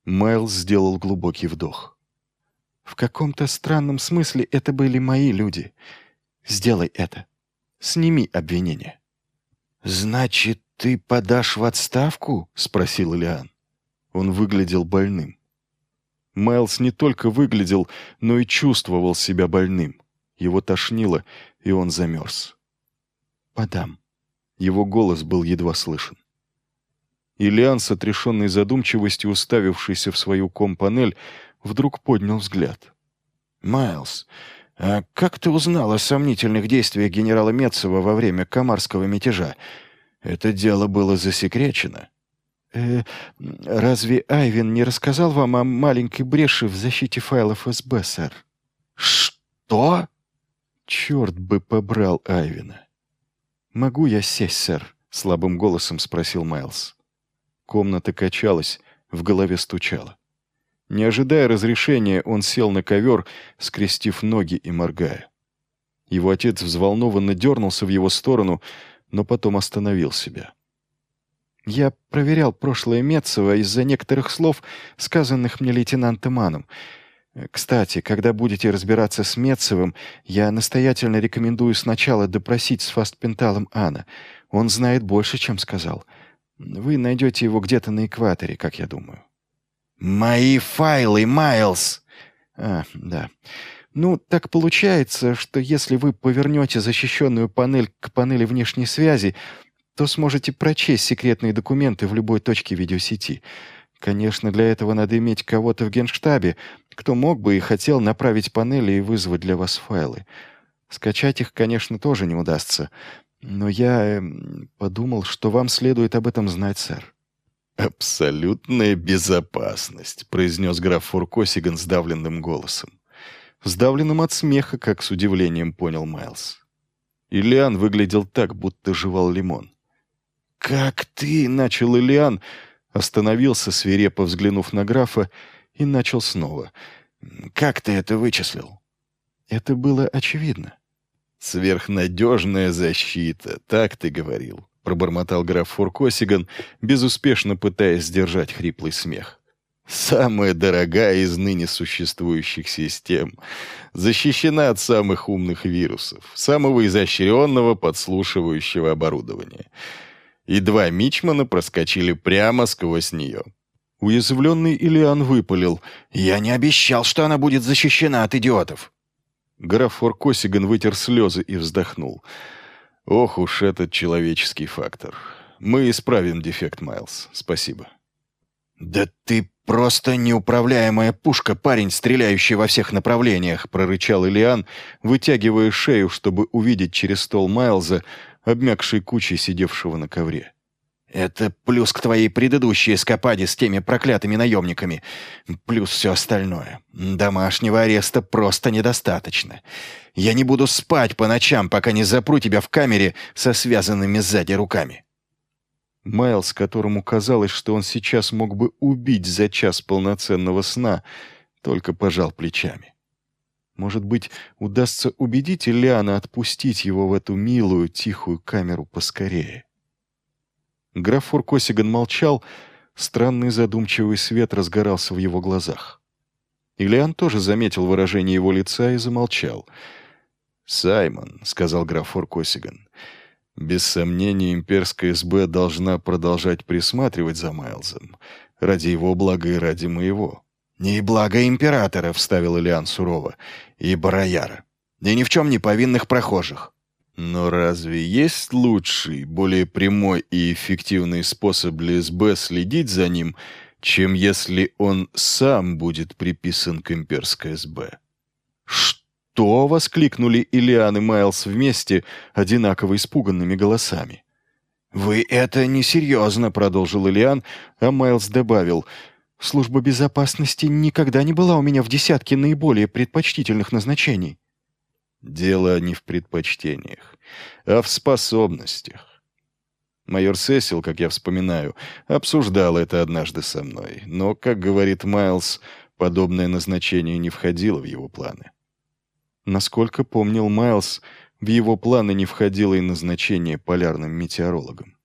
Майлз сделал глубокий вдох. «В каком-то странном смысле это были мои люди. Сделай это. Сними обвинение». «Значит, ты подашь в отставку?» — спросил Элиан. Он выглядел больным. Майлз не только выглядел, но и чувствовал себя больным. Его тошнило, и он замерз. «Подам». Его голос был едва слышен. Элиан, с отрешенной задумчивостью уставившийся в свою ком-панель, вдруг поднял взгляд. «Майлз, а как ты узнал о сомнительных действиях генерала Метцева во время Камарского мятежа? Это дело было засекречено». «Разве Айвен не рассказал вам о маленькой бреши в защите файлов СБ, сэр?» «Что?» «Черт бы побрал Айвена!» «Могу я сесть, сэр?» — слабым голосом спросил Майлз. Комната качалась, в голове стучало. Не ожидая разрешения, он сел на ковер, скрестив ноги и моргая. Его отец взволнованно дернулся в его сторону, но потом остановил себя. «Я проверял прошлое Метцева из-за некоторых слов, сказанных мне лейтенантом Маном. Кстати, когда будете разбираться с Метцевым, я настоятельно рекомендую сначала допросить с фастпенталом Анна. Он знает больше, чем сказал. Вы найдете его где-то на экваторе, как я думаю». «Мои файлы, Майлз!» Да. Ну, так получается, что если вы повернете защищенную панель к панели внешней связи, то сможете прочесть секретные документы в любой точке видеосети. Конечно, для этого надо иметь кого-то в генштабе, кто мог бы и хотел направить панели и вызвать для вас файлы. Скачать их, конечно, тоже не удастся. Но я подумал, что вам следует об этом знать, сэр. «Абсолютная безопасность», — произнес граф Фуркосиган сдавленным голосом. Сдавленным от смеха, как с удивлением понял Майлз. Элиан выглядел так, будто жевал лимон. «Как ты?» — начал Элиан, остановился, свирепо взглянув на графа, и начал снова. «Как ты это вычислил?» Это было очевидно. «Сверхнадежная защита, так ты говорил», — пробормотал граф Фуркосиган, безуспешно пытаясь сдержать хриплый смех. «Самая дорогая из ныне существующих систем. Защищена от самых умных вирусов, самого изощренного подслушивающего оборудования. И 2 мичмана проскочили прямо сквозь нее». Уязвленный Элиан выпалил. «Я не обещал, что она будет защищена от идиотов». Граф Фуркосиган вытер слезы и вздохнул. «Ох уж этот человеческий фактор. Мы исправим дефект, Майлз. Спасибо». «Да ты просто неуправляемая пушка, парень, стреляющий во всех направлениях», — прорычал Элиан, вытягивая шею, чтобы увидеть через стол Майлза, обмякшей кучей сидевшего на ковре. «Это плюс к твоей предыдущей эскападе с теми проклятыми наемниками. Плюс все остальное. Домашнего ареста просто недостаточно. Я не буду спать по ночам, пока не запру тебя в камере со связанными сзади руками». Майлз, которому казалось, что он сейчас мог бы убить за час полноценного сна, только пожал плечами. Может быть, удастся убедить Элиана отпустить его в эту милую, тихую камеру поскорее. Граф Фуркосиган молчал, странный задумчивый свет разгорался в его глазах. Элиан тоже заметил выражение его лица и замолчал. «Саймон», — сказал граф Фуркосиган, — «без сомнения имперская СБ должна продолжать присматривать за Майлзом, ради его блага и ради моего». «И блага императора», — вставил Элиан сурово, — «и Барояра, и ни в чем не повинных прохожих». Но разве есть лучший, более прямой и эффективный способ для СБ следить за ним, чем если он сам будет приписан к имперской СБ? «Что?» — воскликнули Элиан и Майлз вместе, одинаково испуганными голосами. «Вы это несерьезно», — продолжил Элиан, а Майлз добавил, «Служба безопасности никогда не была у меня в десятке наиболее предпочтительных назначений». Дело не в предпочтениях, а в способностях. Майор Сесил, как я вспоминаю, обсуждал это однажды со мной, но, как говорит Майлз, подобное назначение не входило в его планы. Насколько помнил Майлз, в его планы не входило и назначение полярным метеорологом.